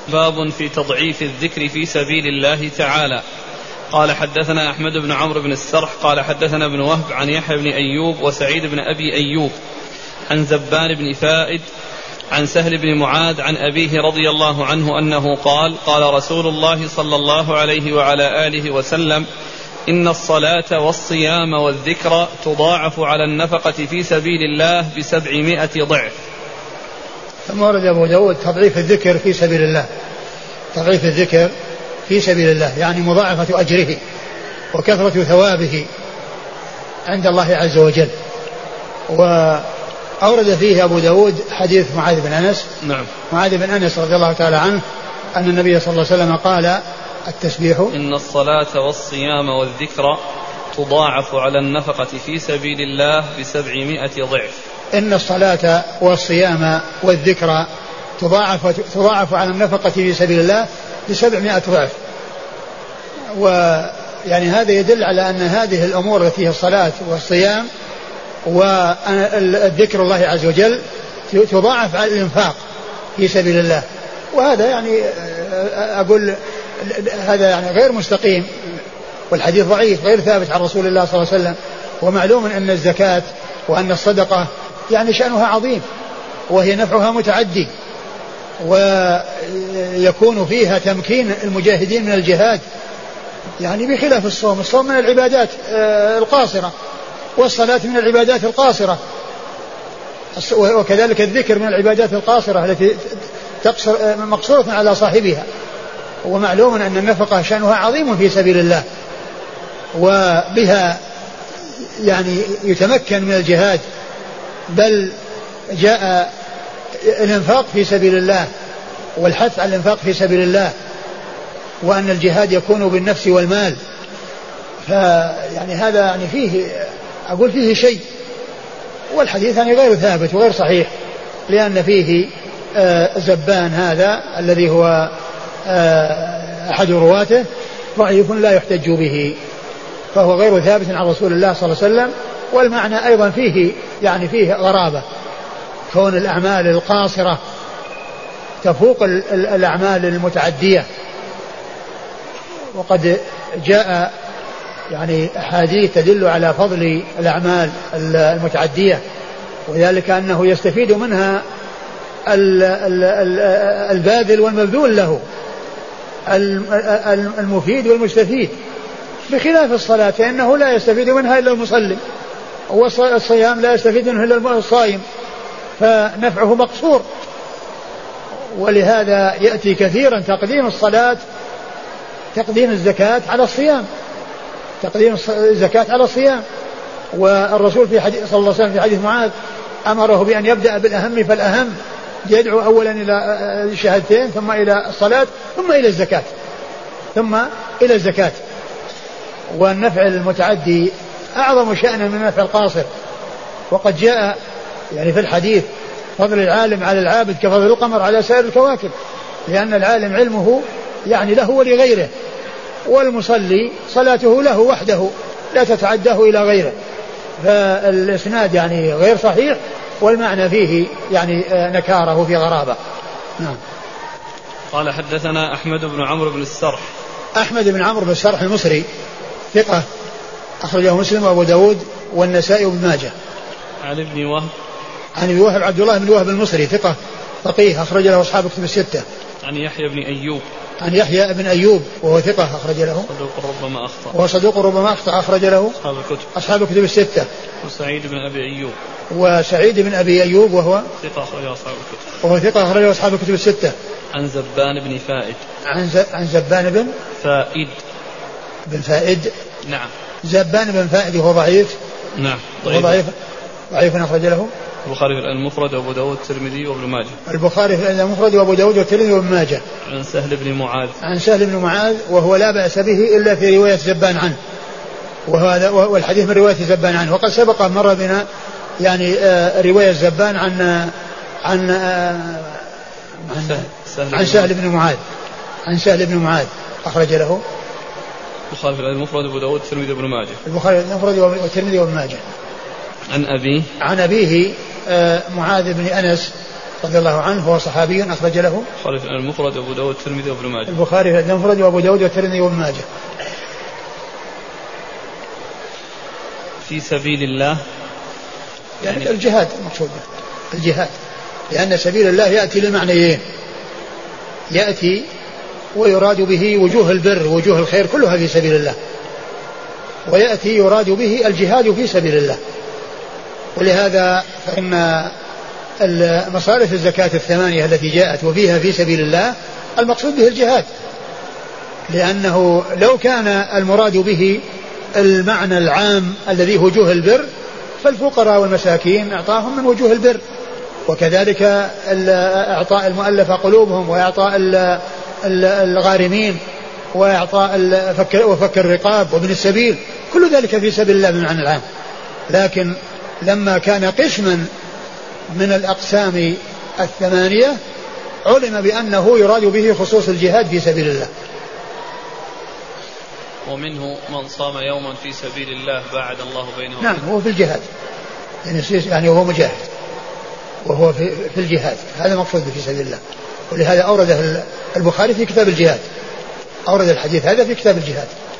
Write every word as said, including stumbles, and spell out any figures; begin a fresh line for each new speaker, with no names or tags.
باب في تضعيف الذكر في سبيل الله تعالى. قال حدثنا أحمد بن عمرو بن السرح قال حدثنا ابن وهب عن يحيى بن أيوب وسعيد بن أبي أيوب عن زبان بن فائد عن سهل بن معاذ عن أبيه رضي الله عنه أنه قال قال رسول الله صلى الله عليه وعلى آله وسلم إن الصلاة والصيام والذكر تضاعف على النفقة في سبيل الله بسبعمائة ضعف.
ثم ورد أبو داود تضعيف الذكر في سبيل الله، تضعيف الذكر في سبيل الله يعني مضاعفة أجره وكثرة ثوابه عند الله عز وجل. وأورد فيه أبو داود حديث معاذ بن أنس.
نعم.
معاذ بن أنس رضي الله تعالى عنه أن النبي صلى الله عليه وسلم قال التسبيح
إن الصلاة والصيام والذكر تضاعف على النفقة في سبيل الله بسبعمائة ضعف.
إن الصلاة والصيام والذكر تضاعف, تضاعف على النفقة في سبيل الله بسبعمائة ضعف. ويعني هذا يدل على أن هذه الأمور التي هي الصلاة والصيام والذكر الله عز وجل تضاعف على الإنفاق في سبيل الله. وهذا يعني أقول هذا يعني غير مستقيم، والحديث ضعيف غير ثابت عن رسول الله صلى الله عليه وسلم. ومعلوم أن الزكاة وأن الصدقة يعني شأنها عظيم وهي نفعها متعدي، ويكون فيها تمكين المجاهدين من الجهاد يعني بخلاف الصوم. الصوم من العبادات القاصرة، والصلاة من العبادات القاصرة، وكذلك الذكر من العبادات القاصرة التي تقصر مقصورة على صاحبها. ومعلوم أن النفقة شأنها عظيم في سبيل الله، وبها يعني يتمكن من الجهاد، بل جاء الانفاق في سبيل الله والحث على الانفاق في سبيل الله، وأن الجهاد يكون بالنفس والمال. فيعني هذا يعني فيه أقول فيه شيء، والحديث يعني غير ثابت وغير صحيح، لأن فيه آه زبان هذا الذي هو آه أحد رواته ضعيف لا يحتج به، فهو غير ثابت عن رسول الله صلى الله عليه وسلم. والمعنى أيضا فيه يعني فيه غرابة، كون الأعمال القاصرة تفوق الأعمال المتعدية. وقد جاء يعني أحاديث تدل على فضل الأعمال المتعدية، وذلك أنه يستفيد منها الباذل والمبذول له، المفيد والمستفيد، بخلاف الصلاة فإنه لا يستفيد منها إلا المصلي، والصيام لا يستفيد منه إلا الصائم، فنفعه مقصور. ولهذا يأتي كثيرا تقديم الصلاة تقديم الزكاة على الصيام، تقديم الزكاة على الصيام. والرسول في حديث صلى الله عليه وسلم في حديث معاذ أمره بأن يبدأ بالأهم فالأهم، يدعو أولا إلى الشهادتين ثم إلى الصلاة ثم إلى الزكاة ثم إلى الزكاة. والنفع المتعدي أعظم شأنا من النفع القاصر. وقد جاء يعني في الحديث فضل العالم على العابد كفضل القمر على سائر الكواكب، لأن العالم علمه يعني له ولغيره، والمصلي صلاته له وحده لا تتعداه إلى غيره. فالإسناد يعني غير صحيح، والمعنى فيه يعني نكاره في غرابة. نعم.
قال حدثنا أحمد بن عمرو بن السرح.
أحمد بن عمرو بن السرح المصري ثقة أخرجه مسلم وأبو داود والنسائي وابن ماجه.
عن ابن وهب.
عن ابن وهب عبد الله بن وهب المصري ثقة فقيه أخرج له أصحاب كتب الستة.
عن يحيى بن أيوب.
عن يحيى بن أيوب وهو ثقة أخرج له.
صدوق ربما أخطأ.
وهو صدوق ربما أخطأ أخرج له
أصحاب الكتب.
أصحاب الكتب الستة.
وسعيد بن أبي أيوب.
وسعيد بن أبي أيوب وهو
ثقة أخرج أصحاب الكتب.
وهو ثقة أخرج أصحاب الكتب الستة.
عن زبان بن فائد.
عن ز... عن زبان بن
فائد.
بن فائد.
نعم.
زبان بن فائد وهو ضعيف.
نعم.
ضعيف. ضعيف ضعيف أخرج له
البخاري في المفرد وأبو داود والترمذي وابن ماجه.
البخاري في المفرد وأبو داود والترمذي وابن ماجه.
عن سهل بن معاذ.
عن سهل بن معاذ وهو لا بأس به إلا في رواية زبان عنه، وهذا والحديث من رواية زبان عنه. وقد سبق مر بنا يعني آه رواية زبان عن عن آه عن, سهل عن سهل بن معاذ عن سهل بن معاذ أخرج له
البخاري في المفرد وأبو داود والترمذي وابن ماجه.
البخاري في المفرد والترمذي وابن ماجه.
عن أبيه.
عن أبيه آه معاذ بن أنس رضي الله عنه هو صحابي أخرج له
المفرد وأبو داود والترمذي وابن ماجه.
البخاري المفرد وأبو داود والترمذي وابن ماجه.
في سبيل الله
يعني الجهاد المقصود الجهاد، لأن سبيل الله يأتي لمعنيين، يأتي ويراد به وجوه البر ووجوه الخير كلها في سبيل الله، ويأتي يراد به الجهاد في سبيل الله. ولهذا فإن مصارف الزكاة الثمانية التي جاءت وفيها في سبيل الله المقصود به الجهاد، لأنه لو كان المراد به المعنى العام الذي هو وجوه البر فالفقراء والمساكين أعطاهم من وجوه البر، وكذلك إعطاء المؤلفة قلوبهم وإعطاء الغارمين وإعطاء وفك الرقاب وابن السبيل كل ذلك في سبيل الله بالمعنى العام. لكن لما كان قسما من الأقسام الثمانية علم بأنه يراد به خصوص الجهاد في سبيل الله.
ومنه من صام يوما في سبيل الله باعد الله بينه.
نعم هو في الجهاد يعني هو مجاهد وهو في, في الجهاد، هذا مقصود في سبيل الله. ولهذا أورده البخاري في كتاب الجهاد، أورد الحديث هذا في كتاب الجهاد.